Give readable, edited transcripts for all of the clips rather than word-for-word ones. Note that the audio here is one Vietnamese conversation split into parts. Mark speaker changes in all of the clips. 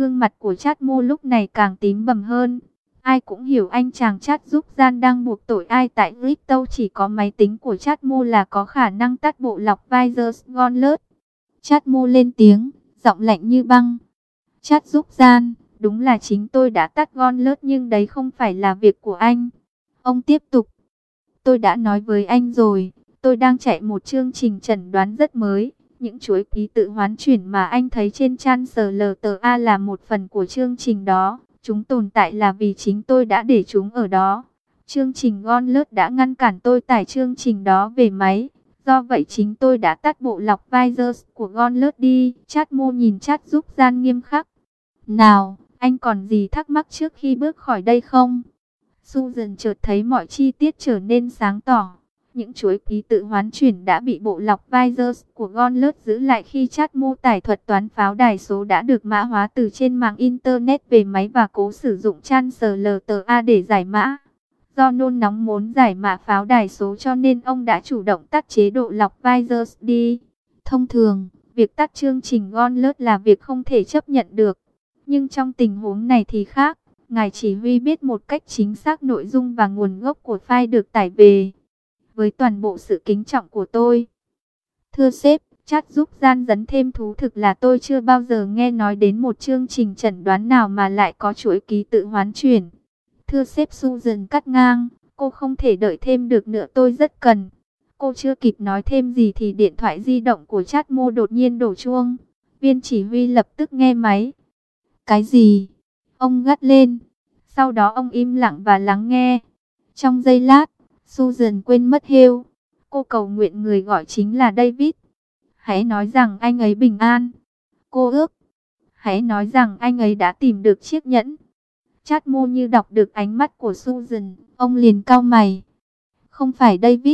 Speaker 1: Gương mặt của Trát Mô lúc này càng tím bầm hơn. Ai cũng hiểu anh chàng Trát Giúp Gian đang buộc tội ai, tại Crypto chỉ có máy tính của Trát Mô là có khả năng tắt bộ lọc virus Gauntlet. Trát Mô lên tiếng, giọng lạnh như băng. Trát Giúp Gian, đúng là chính tôi đã tắt Gauntlet nhưng đấy không phải là việc của anh. Ông tiếp tục. Tôi đã nói với anh rồi, tôi đang chạy một chương trình chẩn đoán rất mới. Những chuỗi ký tự hoán chuyển mà anh thấy trên trang SLTA là một phần của chương trình đó. Chúng tồn tại là vì chính tôi đã để chúng ở đó. Chương trình Gauntlet đã ngăn cản tôi tải chương trình đó về máy. Do vậy chính tôi đã tắt bộ lọc virus của Gauntlet đi. Trát Mô nhìn Trát Giúp Gian nghiêm khắc. Nào, anh còn gì thắc mắc trước khi bước khỏi đây không? Susan chợt thấy mọi chi tiết trở nên sáng tỏ. Những chuỗi ký tự hoán chuyển đã bị bộ lọc virus của Gauntlet giữ lại khi Trát Mô tải thuật toán pháo đài số đã được mã hóa từ trên mạng Internet về máy và cố sử dụng trang SLTA để giải mã. Do nôn nóng muốn giải mã pháo đài số cho nên ông đã chủ động tắt chế độ lọc virus đi. Thông thường, việc tắt chương trình Gauntlet là việc không thể chấp nhận được. Nhưng trong tình huống này thì khác. Ngài chỉ huy biết một cách chính xác nội dung và nguồn gốc của file được tải về. Với toàn bộ sự kính trọng của tôi. Thưa sếp, Trát Giúp Gian dấn thêm thú thực là tôi chưa bao giờ nghe nói đến một chương trình chẩn đoán nào mà lại có chuỗi ký tự hoán chuyển. Thưa sếp, Susan cắt ngang, cô không thể đợi thêm được nữa, tôi rất cần. Cô chưa kịp nói thêm gì thì điện thoại di động của Trát Mô đột nhiên đổ chuông. Viên chỉ huy lập tức nghe máy. Cái gì? Ông gắt lên. Sau đó ông im lặng và lắng nghe. Trong giây lát, Susan quên mất Hale. Cô cầu nguyện người gọi chính là David. Hãy nói rằng anh ấy bình an. Cô ước. Hãy nói rằng anh ấy đã tìm được chiếc nhẫn. Trát Mô như đọc được ánh mắt của Susan. Ông liền cau mày. Không phải David.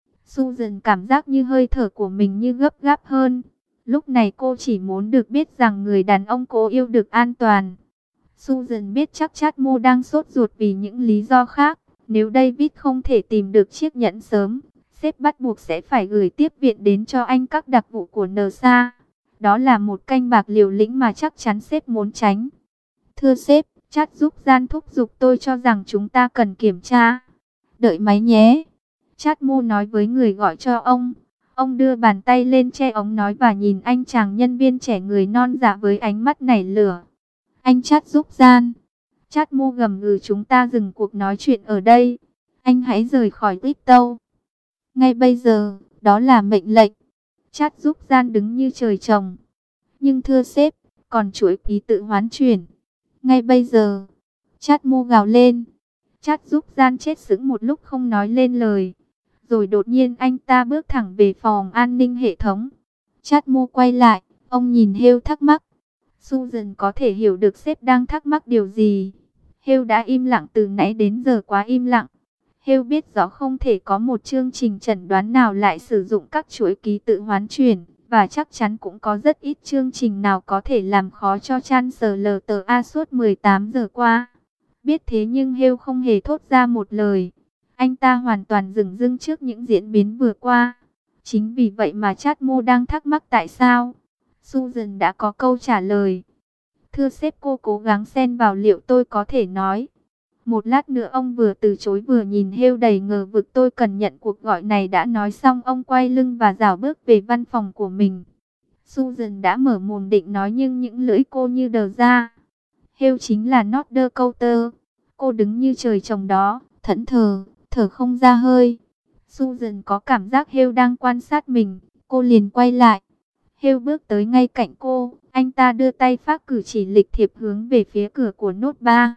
Speaker 1: Susan cảm giác như hơi thở của mình như gấp gáp hơn. Lúc này cô chỉ muốn được biết rằng người đàn ông cô yêu được an toàn. Susan biết chắc Trát Mô đang sốt ruột vì những lý do khác. Nếu David không thể tìm được chiếc nhẫn sớm, sếp bắt buộc sẽ phải gửi tiếp viện đến cho anh các đặc vụ của NSA. Đó là một canh bạc liều lĩnh mà chắc chắn sếp muốn tránh. Thưa sếp, Trát Giúp Gian thúc giục tôi cho rằng chúng ta cần kiểm tra. Đợi máy nhé. Trát Mô nói với người gọi cho ông. Ông đưa bàn tay lên che ống nói và nhìn anh chàng nhân viên trẻ người non dạ với ánh mắt nảy lửa. Anh Trát Giúp Gian. Trát Mô gầm gừ, chúng ta dừng cuộc nói chuyện ở đây. Anh hãy rời khỏi Crypto. Ngay bây giờ, đó là mệnh lệnh. Trát Giúp Gian đứng như trời trồng. Nhưng thưa sếp, còn chuỗi ký tự hoán chuyển. Ngay bây giờ, Trát Mô gào lên. Trát Giúp Gian chết sững một lúc không nói lên lời. Rồi đột nhiên anh ta bước thẳng về phòng an ninh hệ thống. Trát Mô quay lại, ông nhìn Hale thắc mắc. Susan có thể hiểu được sếp đang thắc mắc điều gì. Hale đã im lặng từ nãy đến giờ, quá im lặng. Hale biết rõ không thể có một chương trình chẩn đoán nào lại sử dụng các chuỗi ký tự hoán chuyển. Và chắc chắn cũng có rất ít chương trình nào có thể làm khó cho Chan SLTA suốt 18 giờ qua. Biết thế nhưng Hale không hề thốt ra một lời. Anh ta hoàn toàn dửng dưng trước những diễn biến vừa qua. Chính vì vậy mà Trát Mô đang thắc mắc tại sao. Susan đã có câu trả lời. Thưa sếp, cô cố gắng xen vào liệu tôi có thể nói. Một lát nữa ông vừa từ chối vừa nhìn Hale đầy ngờ vực. Tôi cần nhận cuộc gọi này, đã nói xong ông quay lưng và rảo bước về văn phòng của mình. Susan đã mở mồm định nói nhưng những lưỡi cô như đờ ra. Hale chính là North Dakota. Cô đứng như trời trồng đó, thẫn thờ, thở không ra hơi. Susan có cảm giác Hale đang quan sát mình. Cô liền quay lại. Hale bước tới ngay cạnh cô. Anh ta đưa tay phác cử chỉ lịch thiệp hướng về phía cửa của nốt 3.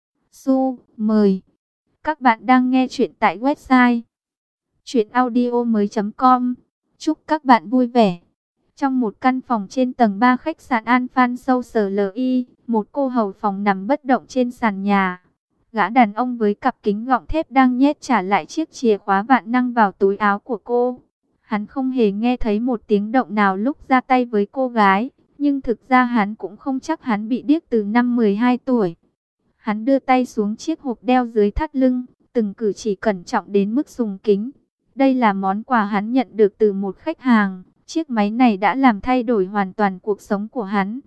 Speaker 1: Su, mời. Các bạn đang nghe chuyện tại website chuyenaudio.com. Chúc các bạn vui vẻ. Trong một căn phòng trên tầng 3 khách sạn Alphan South LI, một cô hầu phòng nằm bất động trên sàn nhà. Gã đàn ông với cặp kính gọng thép đang nhét trả lại chiếc chìa khóa vạn năng vào túi áo của cô. Hắn không hề nghe thấy một tiếng động nào lúc ra tay với cô gái, nhưng thực ra hắn cũng không chắc hắn bị điếc từ năm 12 tuổi. Hắn đưa tay xuống chiếc hộp đeo dưới thắt lưng, từng cử chỉ cẩn trọng đến mức sùng kính. Đây là món quà hắn nhận được từ một khách hàng. Chiếc máy này đã làm thay đổi hoàn toàn cuộc sống của hắn.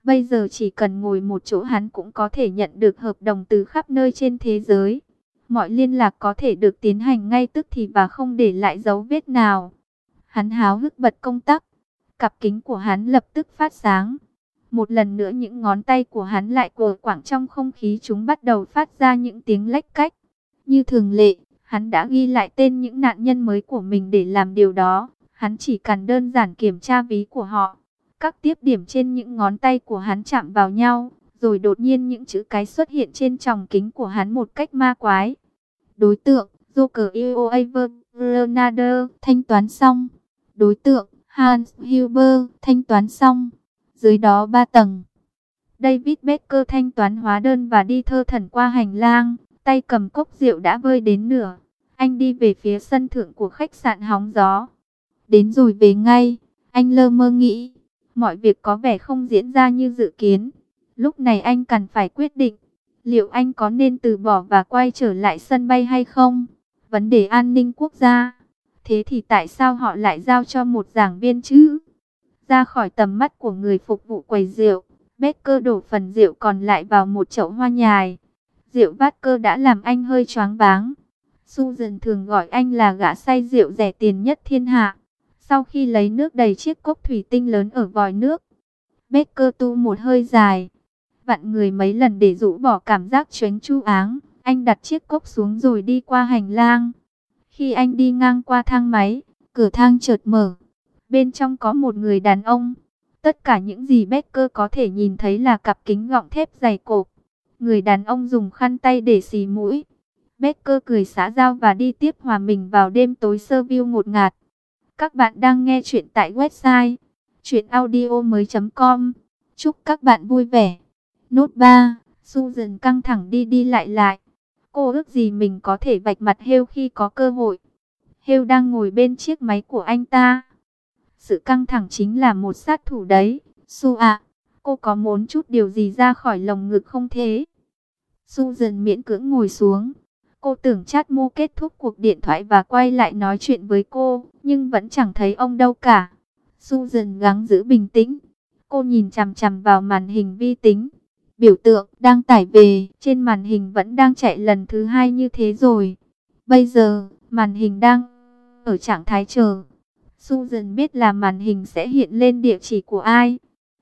Speaker 1: Bây giờ chỉ cần ngồi một chỗ hắn cũng có thể nhận được hợp đồng từ khắp nơi trên thế giới. Mọi liên lạc có thể được tiến hành ngay tức thì và không để lại dấu vết nào. Hắn háo hức bật công tắc. Cặp kính của hắn lập tức phát sáng. Một lần nữa những ngón tay của hắn lại quờ quạng trong không khí, chúng bắt đầu phát ra những tiếng lách cách. Như thường lệ, hắn đã ghi lại tên những nạn nhân mới của mình để làm điều đó. Hắn chỉ cần đơn giản kiểm tra ví của họ. Các tiếp điểm trên những ngón tay của hắn chạm vào nhau, rồi đột nhiên những chữ cái xuất hiện trên tròng kính của hắn một cách ma quái. Đối tượng, Joker Eoaver Leonardo, thanh toán xong. Đối tượng, Hans Huber, thanh toán xong. Dưới đó 3 tầng. David Becker thanh toán hóa đơn và đi thơ thẩn qua hành lang, tay cầm cốc rượu đã vơi đến nửa. Anh đi về phía sân thượng của khách sạn hóng gió. Đến rồi về ngay, anh lơ mơ nghĩ. Mọi việc có vẻ không diễn ra như dự kiến. Lúc này anh cần phải quyết định, liệu anh có nên từ bỏ và quay trở lại sân bay hay không? Vấn đề an ninh quốc gia. Thế thì tại sao họ lại giao cho một giảng viên chứ? Ra khỏi tầm mắt của người phục vụ quầy rượu, Becker đổ phần rượu còn lại vào một chậu hoa nhài. Rượu vodka đã làm anh hơi choáng váng. Susan thường gọi anh là gã say rượu rẻ tiền nhất thiên hạ. Sau khi lấy nước đầy chiếc cốc thủy tinh lớn ở vòi nước, Becker tu một hơi dài. Vặn người mấy lần để rũ bỏ cảm giác choáng chu áng. Anh đặt chiếc cốc xuống rồi đi qua hành lang. Khi anh đi ngang qua thang máy, cửa thang chợt mở. Bên trong có một người đàn ông. Tất cả những gì Becker có thể nhìn thấy là cặp kính gọng thép dày cộp. Người đàn ông dùng khăn tay để xì mũi. Becker cười xã giao và đi tiếp hòa mình vào đêm tối Seville ngột ngạt. Các bạn đang nghe chuyện tại website chuyenaudio.com. Chúc các bạn vui vẻ. Nốt 3. Susan căng thẳng đi lại. Cô ước gì mình có thể vạch mặt Hale khi có cơ hội. Hale đang ngồi bên chiếc máy của anh ta. Sự căng thẳng chính là một sát thủ đấy. Su ạ, cô có muốn chút điều gì ra khỏi lồng ngực không thế? Susan miễn cưỡng ngồi xuống. Cô tưởng Chadmo kết thúc cuộc điện thoại và quay lại nói chuyện với cô, nhưng vẫn chẳng thấy ông đâu cả. Susan gắng giữ bình tĩnh. Cô nhìn chằm chằm vào màn hình vi tính. Biểu tượng đang tải về trên màn hình vẫn đang chạy lần thứ 2 như thế rồi. Bây giờ, màn hình đang ở trạng thái chờ. Susan biết là màn hình sẽ hiện lên địa chỉ của ai.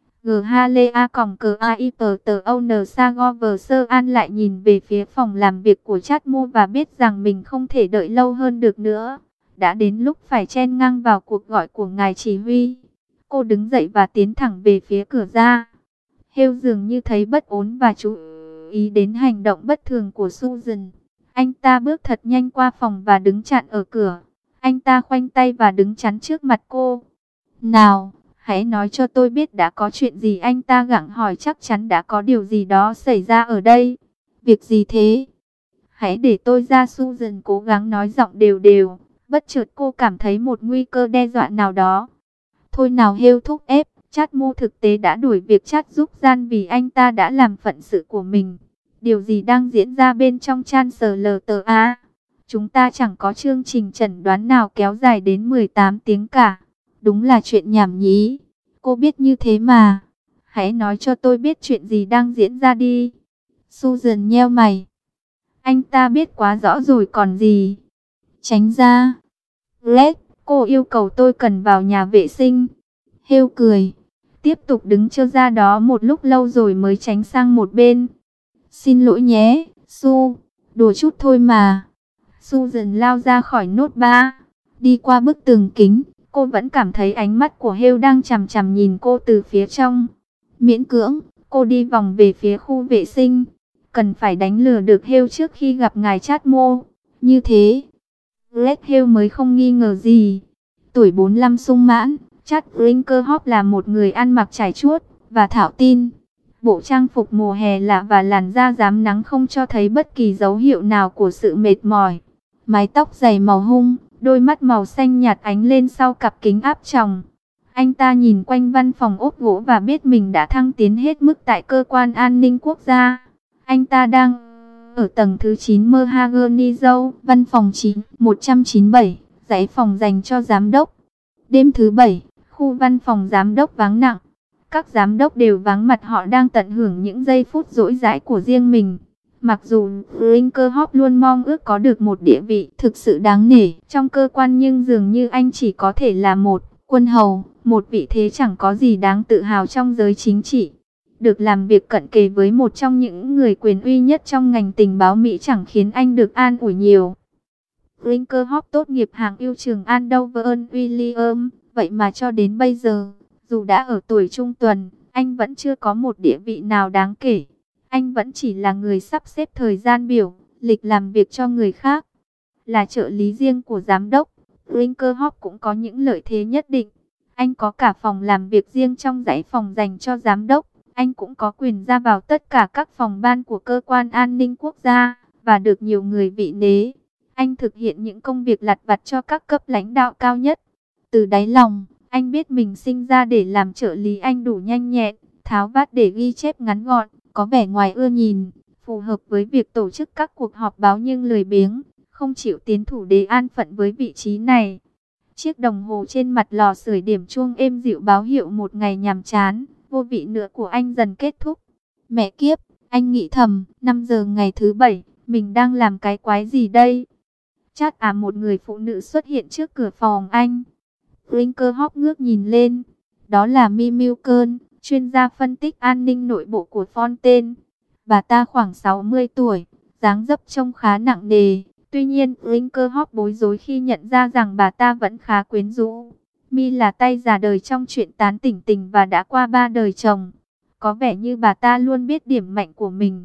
Speaker 1: An lại nhìn về phía phòng làm việc của Chadmo và biết rằng mình không thể đợi lâu hơn được nữa. Đã đến lúc phải chen ngang vào cuộc gọi của ngài chỉ huy. Cô đứng dậy và tiến thẳng về phía cửa ra. Hale dường như thấy bất ổn và chú ý đến hành động bất thường của Susan. Anh ta bước thật nhanh qua phòng và đứng chặn ở cửa. Anh ta khoanh tay và đứng chắn trước mặt cô. Nào, hãy nói cho tôi biết đã có chuyện gì, anh ta gặng hỏi, chắc chắn đã có điều gì đó xảy ra ở đây. Việc gì thế? Hãy để tôi ra, Susan cố gắng nói giọng đều đều. Bất chợt cô cảm thấy một nguy cơ đe dọa nào đó. Thôi nào, Hale thúc ép. Chadmo thực tế đã đuổi việc Chad giúp gian vì anh ta đã làm phận sự của mình. Điều gì đang diễn ra bên trong ChancellorsA? Chúng ta chẳng có chương trình chẩn đoán nào kéo dài đến 18 tiếng cả. Đúng là chuyện nhảm nhí. Cô biết như thế mà. Hãy nói cho tôi biết chuyện gì đang diễn ra đi. Susan nheo mày. Anh ta biết quá rõ rồi còn gì. Tránh ra. Red, cô yêu cầu tôi cần vào nhà vệ sinh. Hale cười. Tiếp tục đứng chơ ra đó một lúc lâu rồi mới tránh sang một bên. Xin lỗi nhé, Su. Đùa chút thôi mà. Susan lao ra khỏi nốt 3. Đi qua bức tường kính. Cô vẫn cảm thấy ánh mắt của Hale đang chằm chằm nhìn cô từ phía trong. Miễn cưỡng, cô đi vòng về phía khu vệ sinh. Cần phải đánh lừa được Hale trước khi gặp ngài Chadmo. Như thế, Red Hale mới không nghi ngờ gì. Tuổi 45 sung mãn, Chad Brinkerhoff là một người ăn mặc trải chuốt và thạo tin. Bộ trang phục mùa hè lạ và làn da rám nắng không cho thấy bất kỳ dấu hiệu nào của sự mệt mỏi. Mái tóc dày màu hung, đôi mắt màu xanh nhạt ánh lên sau cặp kính áp tròng. Anh ta nhìn quanh văn phòng ốp gỗ và biết mình đã thăng tiến hết mức tại cơ quan an ninh quốc gia. Anh ta đang ở tầng thứ 9 Mahogany Row, văn phòng 197, dãy phòng dành cho giám đốc. Đêm thứ 7, khu văn phòng giám đốc vắng lặng. Các giám đốc đều vắng mặt, họ đang tận hưởng những giây phút rỗi rãi của riêng mình. Mặc dù Brinkerhoff luôn mong ước có được một địa vị thực sự đáng nể trong cơ quan, nhưng dường như anh chỉ có thể là một quân hầu, một vị thế chẳng có gì đáng tự hào trong giới chính trị. Được làm việc cận kề với một trong những người quyền uy nhất trong ngành tình báo Mỹ chẳng khiến anh được an ủi nhiều. Brinkerhoff tốt nghiệp hạng ưu trường Andover William, vậy mà cho đến bây giờ, dù đã ở tuổi trung tuần, anh vẫn chưa có một địa vị nào đáng kể. Anh vẫn chỉ là người sắp xếp thời gian biểu, lịch làm việc cho người khác. Là trợ lý riêng của giám đốc, Brinkerhoff cũng có những lợi thế nhất định. Anh có cả phòng làm việc riêng trong dãy phòng dành cho giám đốc. Anh cũng có quyền ra vào tất cả các phòng ban của cơ quan an ninh quốc gia, và được nhiều người vị nể. Anh thực hiện những công việc lặt vặt cho các cấp lãnh đạo cao nhất. Từ đáy lòng, anh biết mình sinh ra để làm trợ lý. Anh đủ nhanh nhẹn, tháo vát để ghi chép ngắn gọn, có vẻ ngoài ưa nhìn, phù hợp với việc tổ chức các cuộc họp báo, nhưng lười biếng, không chịu tiến thủ để an phận với vị trí này. Chiếc đồng hồ trên mặt lò sưởi điểm chuông êm dịu báo hiệu một ngày nhàm chán, vô vị nữa của anh dần kết thúc. Mẹ kiếp, anh nghĩ thầm, 5 giờ ngày thứ Bảy, mình đang làm cái quái gì đây? Chát một người phụ nữ xuất hiện trước cửa phòng anh. Brinkerhoff ngước nhìn lên, đó là Mi Milken, chuyên gia phân tích an ninh nội bộ của Fontaine. Bà ta khoảng 60 tuổi, dáng dấp trông khá nặng nề. Tuy nhiên, Brinkerhoff bối rối khi nhận ra rằng bà ta vẫn khá quyến rũ. Mi là tay già đời trong chuyện tán tỉnh tình và đã qua 3 đời chồng. Có vẻ như bà ta luôn biết điểm mạnh của mình.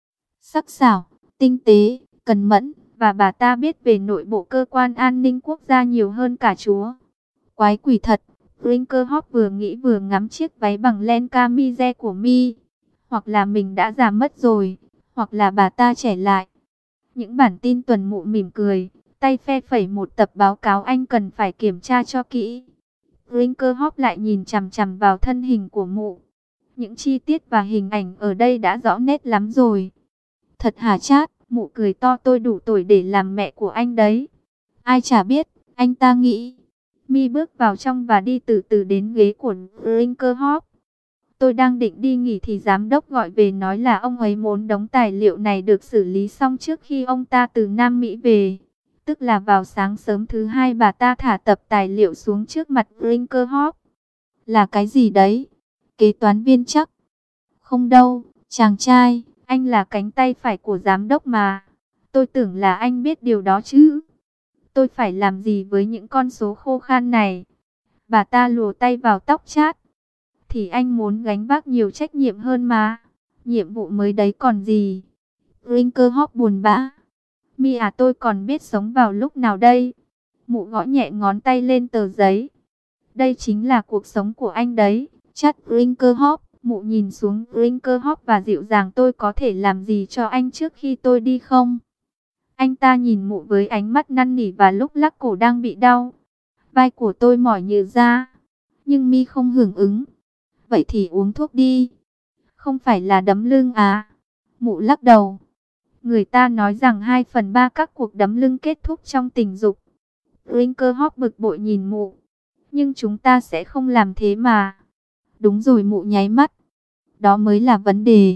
Speaker 1: Sắc sảo, tinh tế, cần mẫn, và bà ta biết về nội bộ cơ quan an ninh quốc gia nhiều hơn cả chúa. Quái quỷ thật, Brinkerhoff vừa nghĩ vừa ngắm chiếc váy bằng len camise của Mi. Hoặc là mình đã già mất rồi, hoặc là bà ta trẻ lại. Những bản tin tuần mụ mỉm cười, tay phe phẩy một tập báo cáo anh cần phải kiểm tra cho kỹ. Brinkerhoff lại nhìn chằm chằm vào thân hình của mụ. Những chi tiết và hình ảnh ở đây đã rõ nét lắm rồi. Thật hả Chát? Mụ cười to, tôi đủ tuổi để làm mẹ của anh đấy. Ai chả biết, anh ta nghĩ. Mi bước vào trong và đi từ từ đến ghế của Brinkerhoff. Tôi đang định đi nghỉ thì giám đốc gọi về nói là ông ấy muốn đống tài liệu này được xử lý xong trước khi ông ta từ Nam Mỹ về. Tức là vào sáng sớm thứ Hai, bà ta thả tập tài liệu xuống trước mặt Brinkerhoff. Là cái gì đấy? Kế toán viên chắc? Không đâu, chàng trai, anh là cánh tay phải của giám đốc mà. Tôi tưởng là anh biết điều đó chứ. Tôi phải làm gì với những con số khô khan này? Bà ta lùa tay vào tóc Chát. Thì anh muốn gánh vác nhiều trách nhiệm hơn mà. Nhiệm vụ mới đấy còn gì. Brinkerhoff buồn bã. Mi tôi còn biết sống vào lúc nào đây? Mụ gõ nhẹ ngón tay lên tờ giấy. Đây chính là cuộc sống của anh đấy, Chát Brinkerhoff. Mụ nhìn xuống Brinkerhoff và dịu dàng, tôi có thể làm gì cho anh trước khi tôi đi không? Anh ta nhìn mụ với ánh mắt năn nỉ và lúc lắc cổ đang bị đau. Vai của tôi mỏi như da. Nhưng Mi không hưởng ứng. Vậy thì uống thuốc đi. Không phải là đấm lưng à? Mụ lắc đầu. Người ta nói rằng 2/3 các cuộc đấm lưng kết thúc trong tình dục. Brinkerhoff bực bội nhìn mụ. Nhưng chúng ta sẽ không làm thế mà. Đúng rồi, mụ nháy mắt. Đó mới là vấn đề.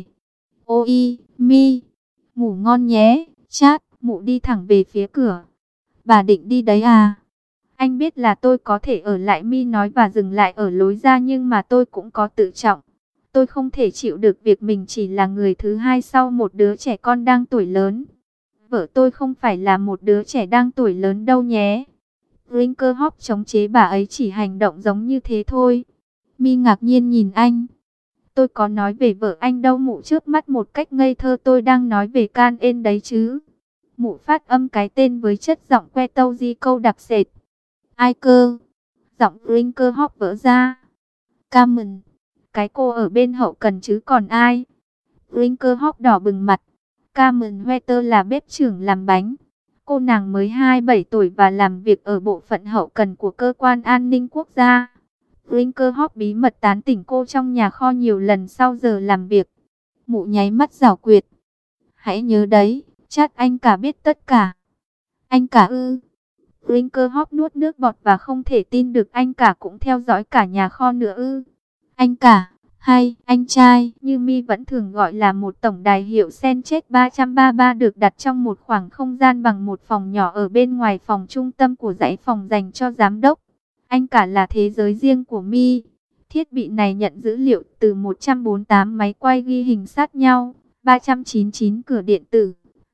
Speaker 1: Ôi, Mi, ngủ ngon nhé. Chát, mụ đi thẳng về phía cửa. Bà định đi đấy à? Anh biết là tôi có thể ở lại, Mi nói và dừng lại ở lối ra, nhưng mà tôi cũng có tự trọng. Tôi không thể chịu được việc mình chỉ là người thứ hai sau một đứa trẻ con đang tuổi lớn. Vợ tôi không phải là một đứa trẻ đang tuổi lớn đâu nhé. Brinkerhoff chống chế, bà ấy chỉ hành động giống như thế thôi. Mi ngạc nhiên nhìn anh. Tôi có nói về vợ anh đâu. Mụ chớp mắt một cách ngây thơ. Tôi đang nói về Can En đấy chứ. Mụ phát âm cái tên với chất giọng que tâu di câu đặc sệt. Ai cơ? Giọng Brinkerhoff vỡ ra. Carmen, cái cô ở bên hậu cần chứ còn ai? Brinkerhoff đỏ bừng mặt. Carmen Wetter là bếp trưởng làm bánh. Cô nàng mới 27 tuổi và làm việc ở bộ phận hậu cần của cơ quan an ninh quốc gia. Brinkerhoff bí mật tán tỉnh cô trong nhà kho nhiều lần sau giờ làm việc. Mụ nháy mắt giảo quyệt. Hãy nhớ đấy, Chát, anh cả biết tất cả. Anh cả ư? Brinkerhoff nuốt nước bọt và không thể tin được, anh cả cũng theo dõi cả nhà kho nữa ư? Anh cả, Hay, anh trai, như Mi vẫn thường gọi là một tổng đài hiệu Sencheck 333 được đặt trong một khoảng không gian bằng một phòng nhỏ ở bên ngoài phòng trung tâm của dãy phòng dành cho giám đốc. Anh cả là thế giới riêng của Mi. Thiết bị này nhận dữ liệu từ 148 máy quay ghi hình sát nhau, 399 cửa điện tử,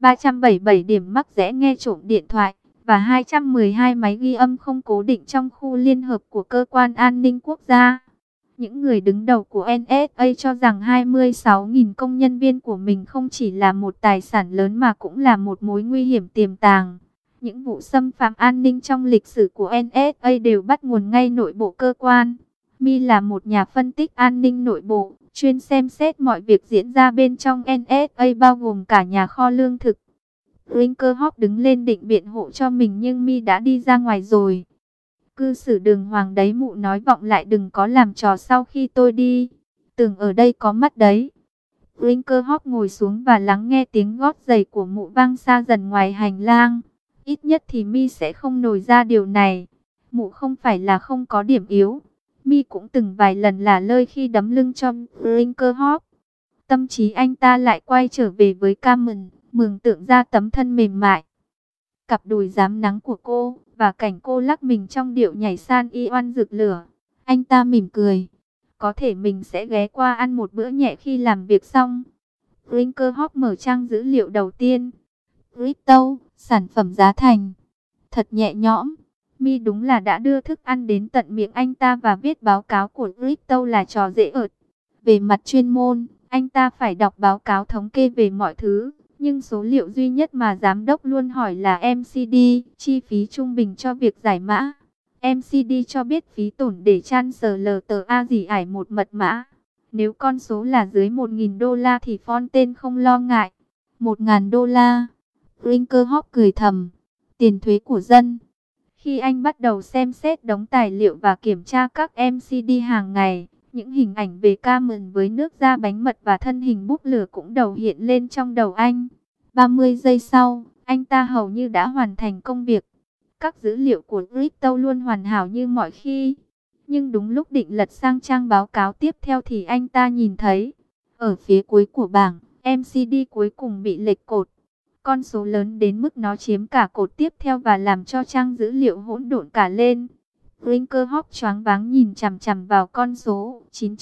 Speaker 1: 377 điểm mắc rẽ nghe trộm điện thoại và 212 máy ghi âm không cố định trong khu liên hợp của Cơ quan An ninh Quốc gia. Những người đứng đầu của NSA cho rằng 26.000 công nhân viên của mình không chỉ là một tài sản lớn mà cũng là một mối nguy hiểm tiềm tàng. Những vụ xâm phạm an ninh trong lịch sử của NSA đều bắt nguồn ngay nội bộ cơ quan. Mi là một nhà phân tích an ninh nội bộ, chuyên xem xét mọi việc diễn ra bên trong NSA bao gồm cả nhà kho lương thực. Brinkerhoff đứng lên định biện hộ cho mình nhưng Mi đã đi ra ngoài rồi. Cư xử đường hoàng đấy, mụ nói vọng lại đừng có làm trò sau khi tôi đi. Tưởng ở đây có mắt đấy. Brinkerhoff ngồi xuống và lắng nghe tiếng gót giày của mụ vang xa dần ngoài hành lang. Ít nhất thì Mi sẽ không nổi ra điều này. Mụ không phải là không có điểm yếu. Mi cũng từng vài lần là lơi khi đấm lưng cho Brinkerhoff. Tâm trí anh ta lại quay trở về với Carmen, mường tượng ra tấm thân mềm mại, cặp đùi rám nắng của cô và cảnh cô lắc mình trong điệu nhảy san y oan rực lửa. Anh ta mỉm cười. Có thể mình sẽ ghé qua ăn một bữa nhẹ khi làm việc xong. Brinkerhoff mở trang dữ liệu đầu tiên. Crypto, sản phẩm giá thành. Thật nhẹ nhõm. Mi đúng là đã đưa thức ăn đến tận miệng anh ta và viết báo cáo của Crypto là trò dễ ợt. Về mặt chuyên môn, anh ta phải đọc báo cáo thống kê về mọi thứ. Nhưng số liệu duy nhất mà giám đốc luôn hỏi là MCD, chi phí trung bình cho việc giải mã. MCD cho biết phí tổn để transfer gì ải một mật mã. Nếu con số là dưới 1.000 đô la thì Fontaine không lo ngại. 1.000 đô la. Brinkerhoff cười thầm. Tiền thuế của dân. Khi anh bắt đầu xem xét đống tài liệu và kiểm tra các MCD hàng ngày, những hình ảnh về Carmen với nước da bánh mật và thân hình bốc lửa cũng đầu hiện lên trong đầu anh. 30 giây sau, anh ta hầu như đã hoàn thành công việc. Các dữ liệu của Crypto luôn hoàn hảo như mọi khi. Nhưng đúng lúc định lật sang trang báo cáo tiếp theo thì anh ta nhìn thấy, ở phía cuối của bảng, MCD cuối cùng bị lệch cột. Con số lớn đến mức nó chiếm cả cột tiếp theo và làm cho trang dữ liệu hỗn độn cả lên. Brinkerhoff choáng váng nhìn chằm chằm vào con số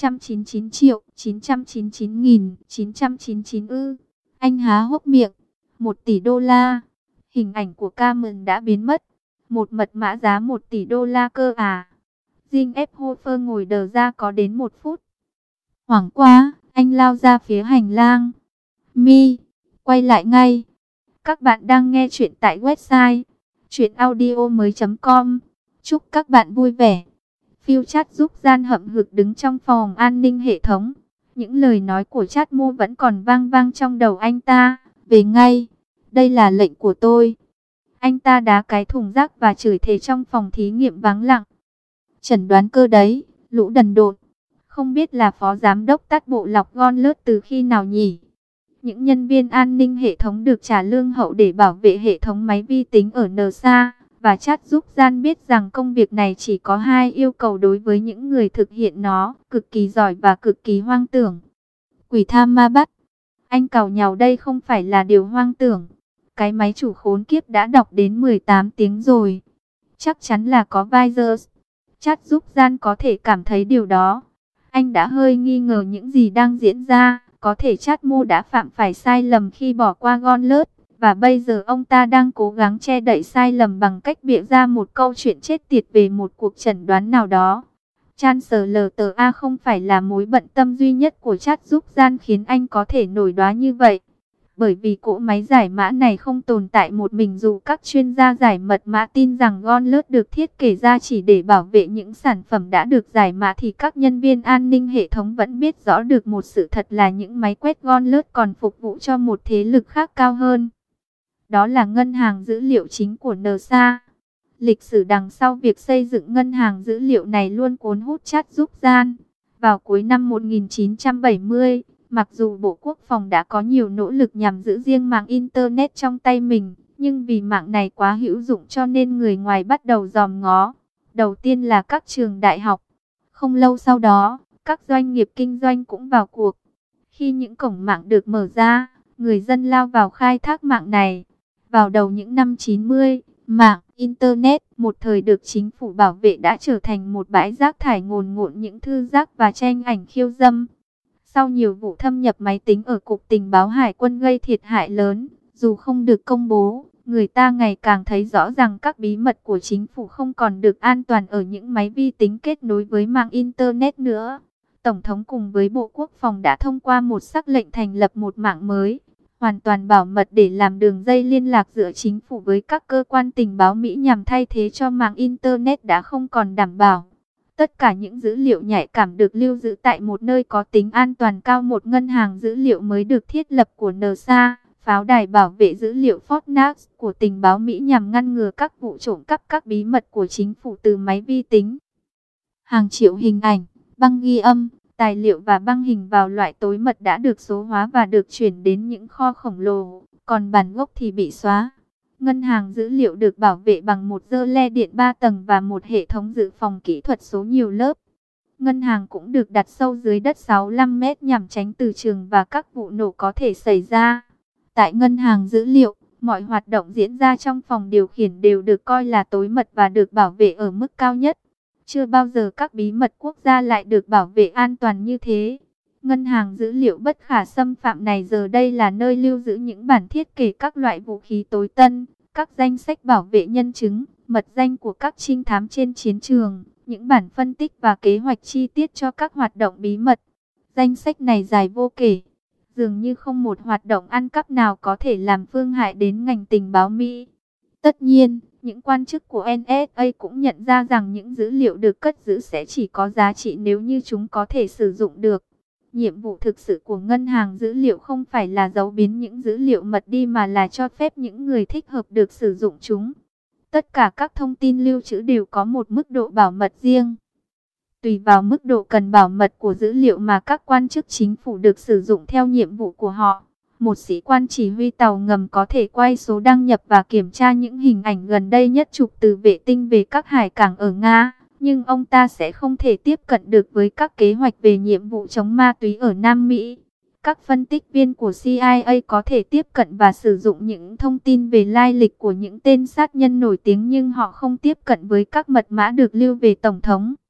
Speaker 1: 999.999.999 ư. Anh há hốc miệng. 1 tỷ đô la. Hình ảnh của Carmen đã biến mất. Một mật mã giá 1 tỷ đô la cơ à. Jim F. Hofer ngồi đờ ra có đến 1 phút. Hoảng quá, anh lao ra phía hành lang. Mi, quay lại ngay. Các bạn đang nghe chuyện tại website chuyenaudio.com. Chúc các bạn vui vẻ. Phiêu Chat giúp gian hậm hực đứng trong phòng an ninh hệ thống. Những lời nói của Chat Mô vẫn còn vang vang trong đầu anh ta. Về ngay, đây là lệnh của tôi. Anh ta đá cái thùng rác và chửi thề trong phòng thí nghiệm vắng lặng. Chẩn đoán cơ đấy, lũ đần độn. Không biết là phó giám đốc tắt bộ lọc gom lớt từ khi nào nhỉ? Những nhân viên an ninh hệ thống được trả lương hậu để bảo vệ hệ thống máy vi tính ở NASA. Và Chat giúp gian biết rằng công việc này chỉ có 2 yêu cầu đối với những người thực hiện nó, cực kỳ giỏi và cực kỳ hoang tưởng. Quỷ tham ma bắt. Anh càu nhàu đây không phải là điều hoang tưởng. Cái máy chủ khốn kiếp đã đọc đến 18 tiếng rồi. Chắc chắn là có virus. Chat giúp gian có thể cảm thấy điều đó. Anh đã hơi nghi ngờ những gì đang diễn ra. Có thể Chat Mô đã phạm phải sai lầm khi bỏ qua Gauntlet. Và bây giờ ông ta đang cố gắng che đậy sai lầm bằng cách bịa ra một câu chuyện chết tiệt về một cuộc chẩn đoán nào đó. Transfer không phải là mối bận tâm duy nhất của Chat giúp gian khiến anh có thể nổi đoá như vậy. Bởi vì cỗ máy giải mã này không tồn tại một mình, dù các chuyên gia giải mật mã tin rằng Gauntlet được thiết kế ra chỉ để bảo vệ những sản phẩm đã được giải mã thì các nhân viên an ninh hệ thống vẫn biết rõ được một sự thật là những máy quét Gauntlet còn phục vụ cho một thế lực khác cao hơn. Đó là ngân hàng dữ liệu chính của NASA. Lịch sử đằng sau việc xây dựng ngân hàng dữ liệu này luôn cuốn hút Chat giúp gian. Vào cuối năm 1970, mặc dù Bộ Quốc phòng đã có nhiều nỗ lực nhằm giữ riêng mạng Internet trong tay mình, nhưng vì mạng này quá hữu dụng cho nên người ngoài bắt đầu dòm ngó. Đầu tiên là các trường đại học. Không lâu sau đó, Các doanh nghiệp kinh doanh cũng vào cuộc. Khi những cổng mạng được mở ra, người dân lao vào khai thác mạng này. Vào đầu những năm 90, mạng Internet một thời được chính phủ bảo vệ đã trở thành một bãi rác thải ngồn ngộn những thư rác và tranh ảnh khiêu dâm. Sau nhiều vụ thâm nhập máy tính ở Cục Tình báo Hải quân gây thiệt hại lớn, dù không được công bố, người ta ngày càng thấy rõ rằng các bí mật của chính phủ không còn được an toàn ở những máy vi tính kết nối với mạng Internet nữa. Tổng thống cùng với Bộ Quốc phòng đã thông qua một sắc lệnh thành lập một mạng mới, hoàn toàn bảo mật để làm đường dây liên lạc giữa chính phủ với các cơ quan tình báo Mỹ nhằm thay thế cho mạng Internet đã không còn đảm bảo. Tất cả những dữ liệu nhạy cảm được lưu giữ tại một nơi có tính an toàn cao. Một ngân hàng dữ liệu mới được thiết lập của NSA, pháo đài bảo vệ dữ liệu Fort Knox của tình báo Mỹ nhằm ngăn ngừa các vụ trộm cắp các bí mật của chính phủ từ máy vi tính. Hàng triệu hình ảnh, băng ghi âm, tài liệu và băng hình vào loại tối mật đã được số hóa và được chuyển đến những kho khổng lồ, còn bản gốc thì bị xóa. Ngân hàng dữ liệu được bảo vệ bằng một dơ le điện 3 tầng và một hệ thống dự phòng kỹ thuật số nhiều lớp. Ngân hàng cũng được đặt sâu dưới đất 65 mét nhằm tránh từ trường và các vụ nổ có thể xảy ra. Tại ngân hàng dữ liệu, mọi hoạt động diễn ra trong phòng điều khiển đều được coi là tối mật và được bảo vệ ở mức cao nhất. Chưa bao giờ các bí mật quốc gia lại được bảo vệ an toàn như thế. Ngân hàng dữ liệu bất khả xâm phạm này giờ đây là nơi lưu giữ những bản thiết kế các loại vũ khí tối tân, các danh sách bảo vệ nhân chứng, mật danh của các trinh thám trên chiến trường, những bản phân tích và kế hoạch chi tiết cho các hoạt động bí mật. Danh sách này dài vô kể. Dường như không một hoạt động ăn cắp nào có thể làm phương hại đến ngành tình báo Mỹ. Tất nhiên, những quan chức của NSA cũng nhận ra rằng những dữ liệu được cất giữ sẽ chỉ có giá trị nếu như chúng có thể sử dụng được. Nhiệm vụ thực sự của ngân hàng dữ liệu không phải là giấu biến những dữ liệu mật đi mà là cho phép những người thích hợp được sử dụng chúng. Tất cả các thông tin lưu trữ đều có một mức độ bảo mật riêng. Tùy vào mức độ cần bảo mật của dữ liệu mà các quan chức chính phủ được sử dụng theo nhiệm vụ của họ. Một sĩ quan chỉ huy tàu ngầm có thể quay số đăng nhập và kiểm tra những hình ảnh gần đây nhất chụp từ vệ tinh về các hải cảng ở Nga. Nhưng ông ta sẽ không thể tiếp cận được với các kế hoạch về nhiệm vụ chống ma túy ở Nam Mỹ. Các phân tích viên của CIA có thể tiếp cận và sử dụng những thông tin về lai lịch của những tên sát nhân nổi tiếng nhưng họ không tiếp cận với các mật mã được lưu về Tổng thống.